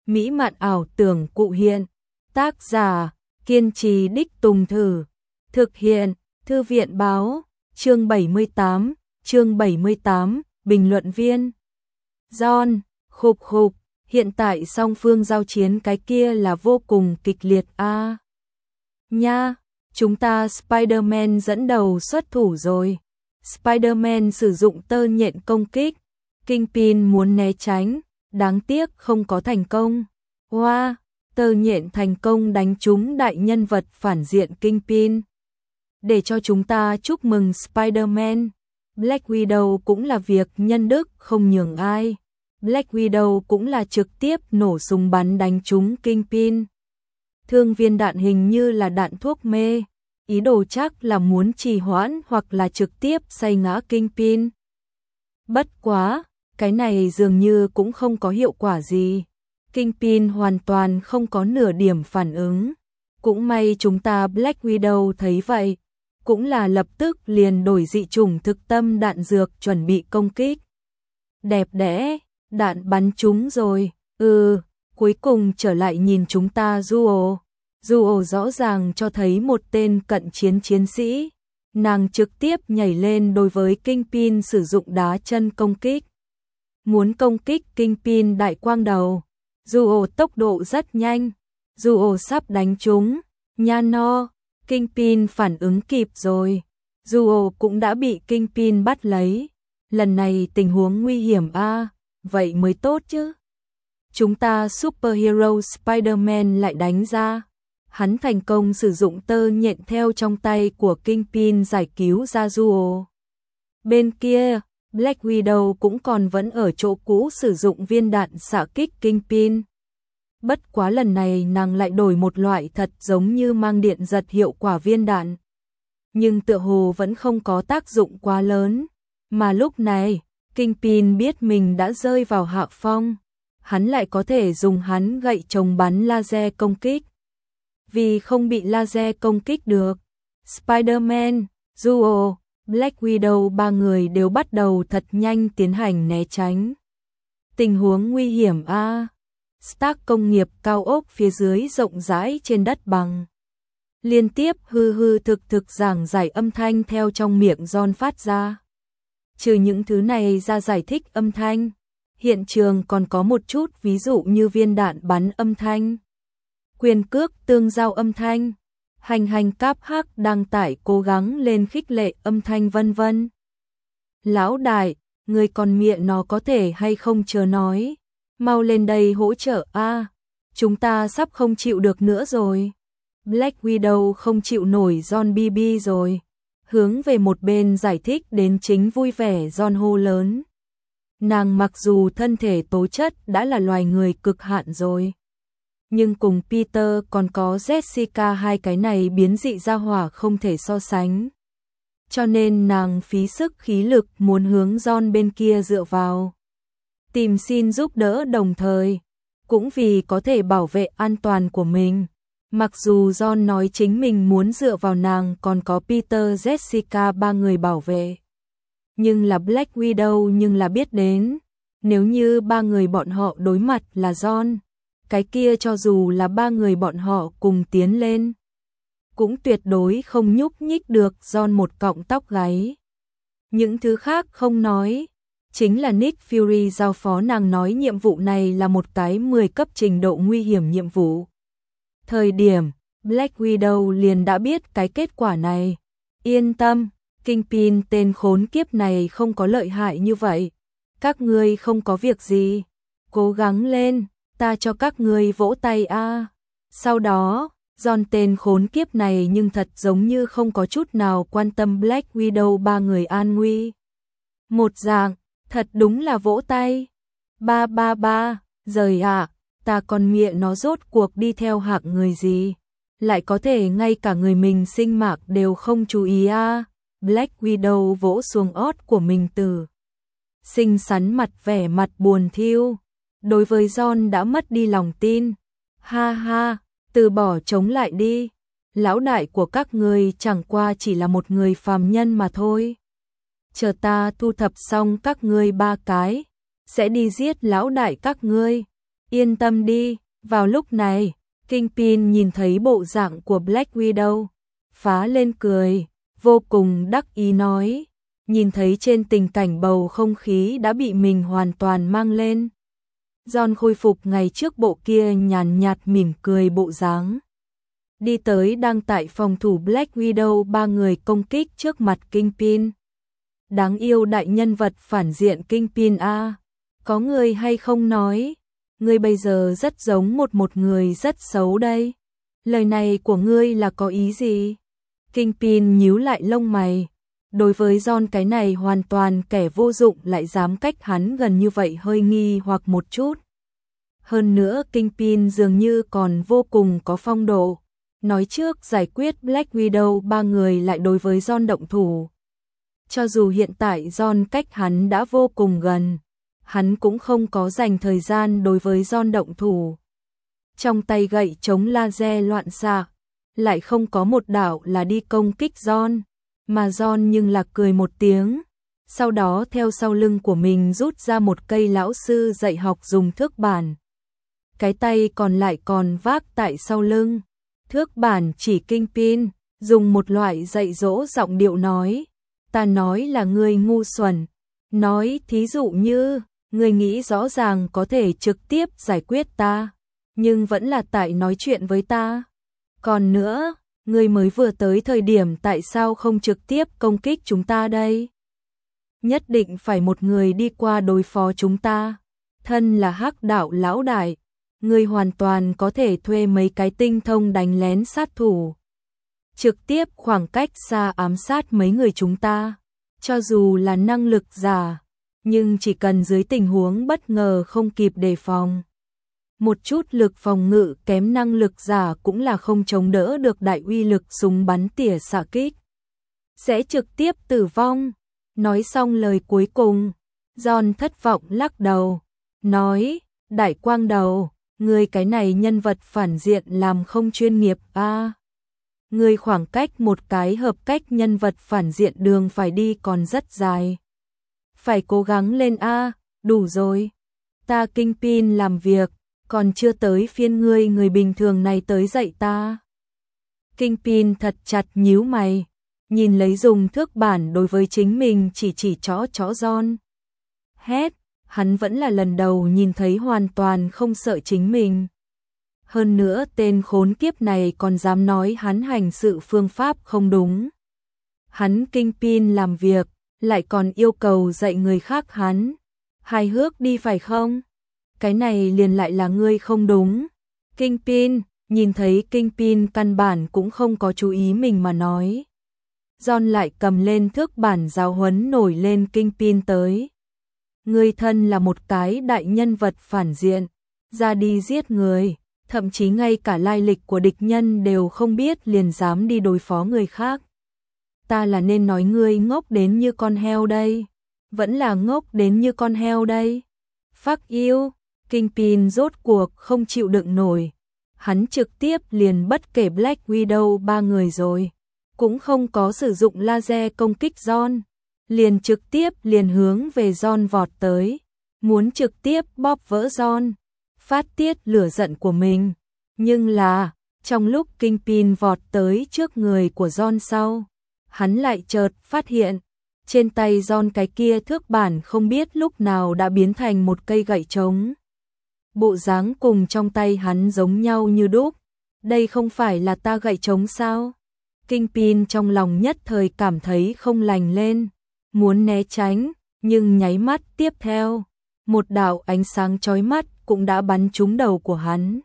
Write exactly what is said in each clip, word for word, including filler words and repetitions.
mỹ mạn ảo tưởng cụ hiện. Tác giả, kiên trì đích tùng thử. Thực hiện, Thư viện báo, chương bảy mươi tám, chương bảy mươi tám, bình luận viên. John, khục khục, hiện tại song phương giao chiến cái kia là vô cùng kịch liệt a. À, nha, chúng ta Spider-Man dẫn đầu xuất thủ rồi. Spider-Man sử dụng tơ nhện công kích, Kingpin muốn né tránh, đáng tiếc không có thành công. Wow, tơ nhện thành công đánh trúng đại nhân vật phản diện Kingpin. Để cho chúng ta chúc mừng Spider-Man. Black Widow cũng là việc nhân đức không nhường ai. Black Widow cũng là trực tiếp nổ súng bắn đánh trúng Kingpin. Thương viên đạn hình như là đạn thuốc mê, ý đồ chắc là muốn trì hoãn hoặc là trực tiếp xây ngã Kingpin. Bất quá, cái này dường như cũng không có hiệu quả gì. Kingpin hoàn toàn không có nửa điểm phản ứng. Cũng may chúng ta Black Widow thấy vậy, cũng là lập tức liền đổi dị chủng thực tâm đạn dược chuẩn bị công kích. Đẹp đẽ, đạn bắn trúng rồi, ừ, cuối cùng trở lại nhìn chúng ta Duo. Duo rõ ràng cho thấy một tên cận chiến chiến sĩ. Nàng trực tiếp nhảy lên đối với Kingpin sử dụng đá chân công kích. Muốn công kích Kingpin đại quang đầu. Duo tốc độ rất nhanh. Duo sắp đánh trúng. Nha no, Kingpin phản ứng kịp rồi. Duo cũng đã bị Kingpin bắt lấy. Lần này tình huống nguy hiểm a, à, vậy mới tốt chứ. Chúng ta superhero Spider-Man lại đánh ra. Hắn thành công sử dụng tơ nhện theo trong tay của Kingpin giải cứu ra Duo. Bên kia, Black Widow cũng còn vẫn ở chỗ cũ sử dụng viên đạn xạ kích Kingpin. Bất quá lần này nàng lại đổi một loại thật giống như mang điện giật hiệu quả viên đạn. Nhưng tựa hồ vẫn không có tác dụng quá lớn. Mà lúc này, Kingpin biết mình đã rơi vào hạ phong. Hắn lại có thể dùng hắn gậy chống bắn laser công kích. Vì không bị laser công kích được, Spider-Man, Duo, Black Widow ba người đều bắt đầu thật nhanh tiến hành né tránh. Tình huống nguy hiểm a. À. Stark công nghiệp cao ốc phía dưới rộng rãi trên đất bằng. Liên tiếp hư hư thực thực giảng giải âm thanh theo trong miệng John phát ra. Trừ những thứ này ra giải thích âm thanh, hiện trường còn có một chút ví dụ như viên đạn bắn âm thanh, quyền cước tương giao âm thanh, hành hành cáp hắc đăng tải cố gắng lên khích lệ âm thanh vân vân. Lão đại, người còn miệng nó có thể hay không chờ nói, mau lên đây hỗ trợ a, à, chúng ta sắp không chịu được nữa rồi. Black Widow không chịu nổi John bê bê rồi, hướng về một bên giải thích đến chính vui vẻ John hô lớn. Nàng mặc dù thân thể tố chất đã là loài người cực hạn rồi, nhưng cùng Peter còn có Jessica hai cái này biến dị ra hỏa không thể so sánh. Cho nên nàng phí sức khí lực muốn hướng John bên kia dựa vào, tìm xin giúp đỡ đồng thời, cũng vì có thể bảo vệ an toàn của mình. Mặc dù John nói chính mình muốn dựa vào nàng còn có Peter Jessica ba người bảo vệ. Nhưng là Black Widow nhưng là biết đến, nếu như ba người bọn họ đối mặt là John, cái kia cho dù là ba người bọn họ cùng tiến lên, cũng tuyệt đối không nhúc nhích được John một cọng tóc gáy. Những thứ khác không nói, chính là Nick Fury giao phó nàng nói nhiệm vụ này là một cái mười cấp trình độ nguy hiểm nhiệm vụ. Thời điểm, Black Widow liền đã biết cái kết quả này. Yên tâm, Kingpin tên khốn kiếp này không có lợi hại như vậy. Các ngươi không có việc gì. Cố gắng lên, ta cho các ngươi vỗ tay a. À. Sau đó, John tên khốn kiếp này nhưng thật giống như không có chút nào quan tâm Black Widow ba người an nguy. Một dạng, thật đúng là vỗ tay. Ba ba ba, rời ạ. À. Ta còn miệng nó rốt cuộc đi theo hạng người gì, lại có thể ngay cả người mình sinh mạng đều không chú ý a. À. Black Widow vỗ xuống ót của mình từ xinh xắn mặt vẻ mặt buồn thiu. Đối với John đã mất đi lòng tin. Ha ha, từ bỏ chống lại đi. Lão đại của các ngươi chẳng qua chỉ là một người phàm nhân mà thôi. Chờ ta thu thập xong các ngươi ba cái, sẽ đi giết lão đại các ngươi. Yên tâm đi, vào lúc này, Kingpin nhìn thấy bộ dạng của Black Widow, phá lên cười, vô cùng đắc ý nói, nhìn thấy trên tình cảnh bầu không khí đã bị mình hoàn toàn mang lên. John khôi phục ngày trước bộ kia nhàn nhạt mỉm cười bộ dáng. Đi tới đang tại phòng thủ Black Widow ba người công kích trước mặt Kingpin. Đáng yêu đại nhân vật phản diện Kingpin a, có người hay không nói, ngươi bây giờ rất giống một một người rất xấu đây. Lời này của ngươi là có ý gì? Kingpin nhíu lại lông mày. Đối với John cái này hoàn toàn kẻ vô dụng lại dám cách hắn gần như vậy hơi nghi hoặc một chút. Hơn nữa Kingpin dường như còn vô cùng có phong độ. Nói trước giải quyết Black Widow ba người lại đối với John động thủ. Cho dù hiện tại John cách hắn đã vô cùng gần, hắn cũng không có dành thời gian đối với John động thủ. Trong tay gậy chống laser loạn xạ, lại không có một đạo là đi công kích John, mà John nhưng là cười một tiếng, sau đó theo sau lưng của mình rút ra một cây lão sư dạy học dùng thước bản. Cái tay còn lại còn vác tại sau lưng, thước bản chỉ Kingpin, dùng một loại dạy dỗ giọng điệu nói, ta nói là ngươi ngu xuẩn, nói thí dụ như, ngươi nghĩ rõ ràng có thể trực tiếp giải quyết ta, nhưng vẫn là tại nói chuyện với ta. Còn nữa, ngươi mới vừa tới thời điểm tại sao không trực tiếp công kích chúng ta đây? Nhất định phải một người đi qua đối phó chúng ta. Thân là Hắc đạo lão đại, ngươi hoàn toàn có thể thuê mấy cái tinh thông đánh lén sát thủ, trực tiếp khoảng cách xa ám sát mấy người chúng ta. Cho dù là năng lực giả, nhưng chỉ cần dưới tình huống bất ngờ không kịp đề phòng, một chút lực phòng ngự kém năng lực giả cũng là không chống đỡ được đại uy lực súng bắn tỉa xạ kích, sẽ trực tiếp tử vong. Nói xong lời cuối cùng, John thất vọng lắc đầu, nói, đại quang đầu, ngươi cái này nhân vật phản diện làm không chuyên nghiệp a. À, ngươi khoảng cách một cái hợp cách nhân vật phản diện đường phải đi còn rất dài. Phải cố gắng lên a, à, đủ rồi. Ta Kingpin làm việc, còn chưa tới phiên ngươi người bình thường này tới dạy ta. Kingpin thật chặt nhíu mày, nhìn lấy dùng thước bản đối với chính mình chỉ chỉ chó chó John. Hét, hắn vẫn là lần đầu nhìn thấy hoàn toàn không sợ chính mình. Hơn nữa tên khốn kiếp này còn dám nói hắn hành sự phương pháp không đúng. Hắn Kingpin làm việc, lại còn yêu cầu dạy người khác hắn. Hài hước đi phải không? Cái này liền lại là ngươi không đúng. Kingpin, nhìn thấy Kingpin căn bản cũng không có chú ý mình mà nói. John lại cầm lên thước bản giáo huấn nổi lên Kingpin tới. Ngươi thân là một cái đại nhân vật phản diện, ra đi giết người, thậm chí ngay cả lai lịch của địch nhân đều không biết liền dám đi đối phó người khác. Ta là nên nói ngươi ngốc đến như con heo đây, vẫn là ngốc đến như con heo đây. Fuck you, Kingpin rốt cuộc không chịu đựng nổi. Hắn trực tiếp liền bất kể Black Widow ba người rồi, cũng không có sử dụng laser công kích John, liền trực tiếp liền hướng về John vọt tới, muốn trực tiếp bóp vỡ John, phát tiết lửa giận của mình. Nhưng là, trong lúc Kingpin vọt tới trước người của John sau, hắn lại chợt phát hiện, trên tay John cái kia thước bản không biết lúc nào đã biến thành một cây gậy trống. Bộ dáng cùng trong tay hắn giống nhau như đúc. Đây không phải là ta gậy trống sao? Kingpin trong lòng nhất thời cảm thấy không lành lên, muốn né tránh, nhưng nháy mắt tiếp theo, một đạo ánh sáng chói mắt cũng đã bắn trúng đầu của hắn,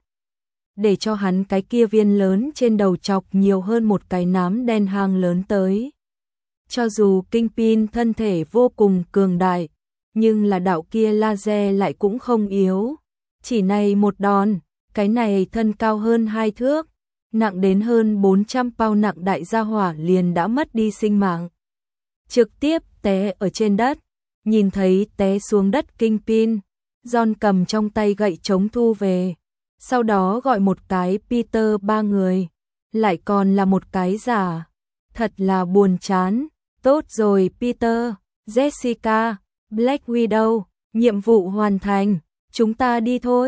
để cho hắn cái kia viên lớn trên đầu chọc nhiều hơn một cái nám đen hang lớn tới. Cho dù Kingpin thân thể vô cùng cường đại, nhưng là đạo kia laser lại cũng không yếu. Chỉ này một đòn, cái này thân cao hơn hai thước, nặng đến hơn bốn trăm pound nặng đại gia hỏa liền đã mất đi sinh mạng. Trực tiếp té ở trên đất, nhìn thấy té xuống đất Kingpin, John cầm trong tay gậy chống thu về, sau đó gọi một cái Peter ba người, lại còn là một cái giả, thật là buồn chán. Tốt rồi Peter, Jessica, Black Widow, nhiệm vụ hoàn thành, chúng ta đi thôi.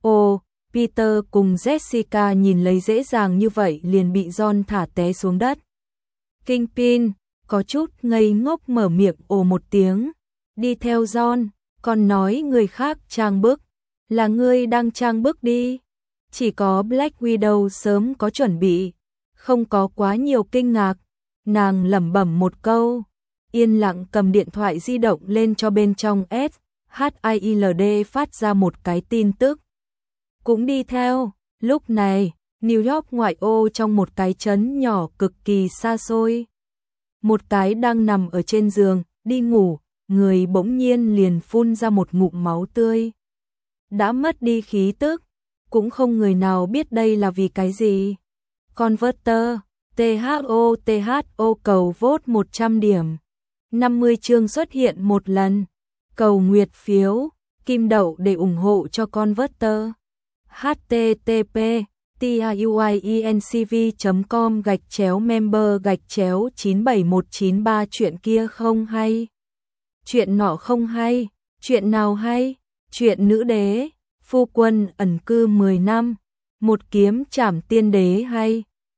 Ồ, Peter cùng Jessica nhìn lấy dễ dàng như vậy liền bị John thả té xuống đất. Kingpin có chút ngây ngốc mở miệng ồ một tiếng, đi theo John, còn nói người khác trang bức, là ngươi đang trang bức đi. Chỉ có Black Widow sớm có chuẩn bị, không có quá nhiều kinh ngạc, nàng lẩm bẩm một câu, yên lặng cầm điện thoại di động lên cho bên trong S H I I L D phát ra một cái tin tức. Cũng đi theo, lúc này, New York ngoại ô trong một cái trấn nhỏ cực kỳ xa xôi. Một cái đang nằm ở trên giường, đi ngủ, người bỗng nhiên liền phun ra một ngụm máu tươi. Đã mất đi khí tức, cũng không người nào biết đây là vì cái gì. Converter, T H O T H O cầu vote một trăm điểm. năm mươi chương xuất hiện một lần. Cầu nguyệt phiếu, kim đậu để ủng hộ cho Converter. H T T P tiuiencv chấm com gạch chéo member gạch chéo chín bảy một chín ba chuyện kia không hay. Chuyện nọ không hay, chuyện nào hay? Chuyện nữ đế, phu quân ẩn cư mười năm, một kiếm trảm tiên đế hay.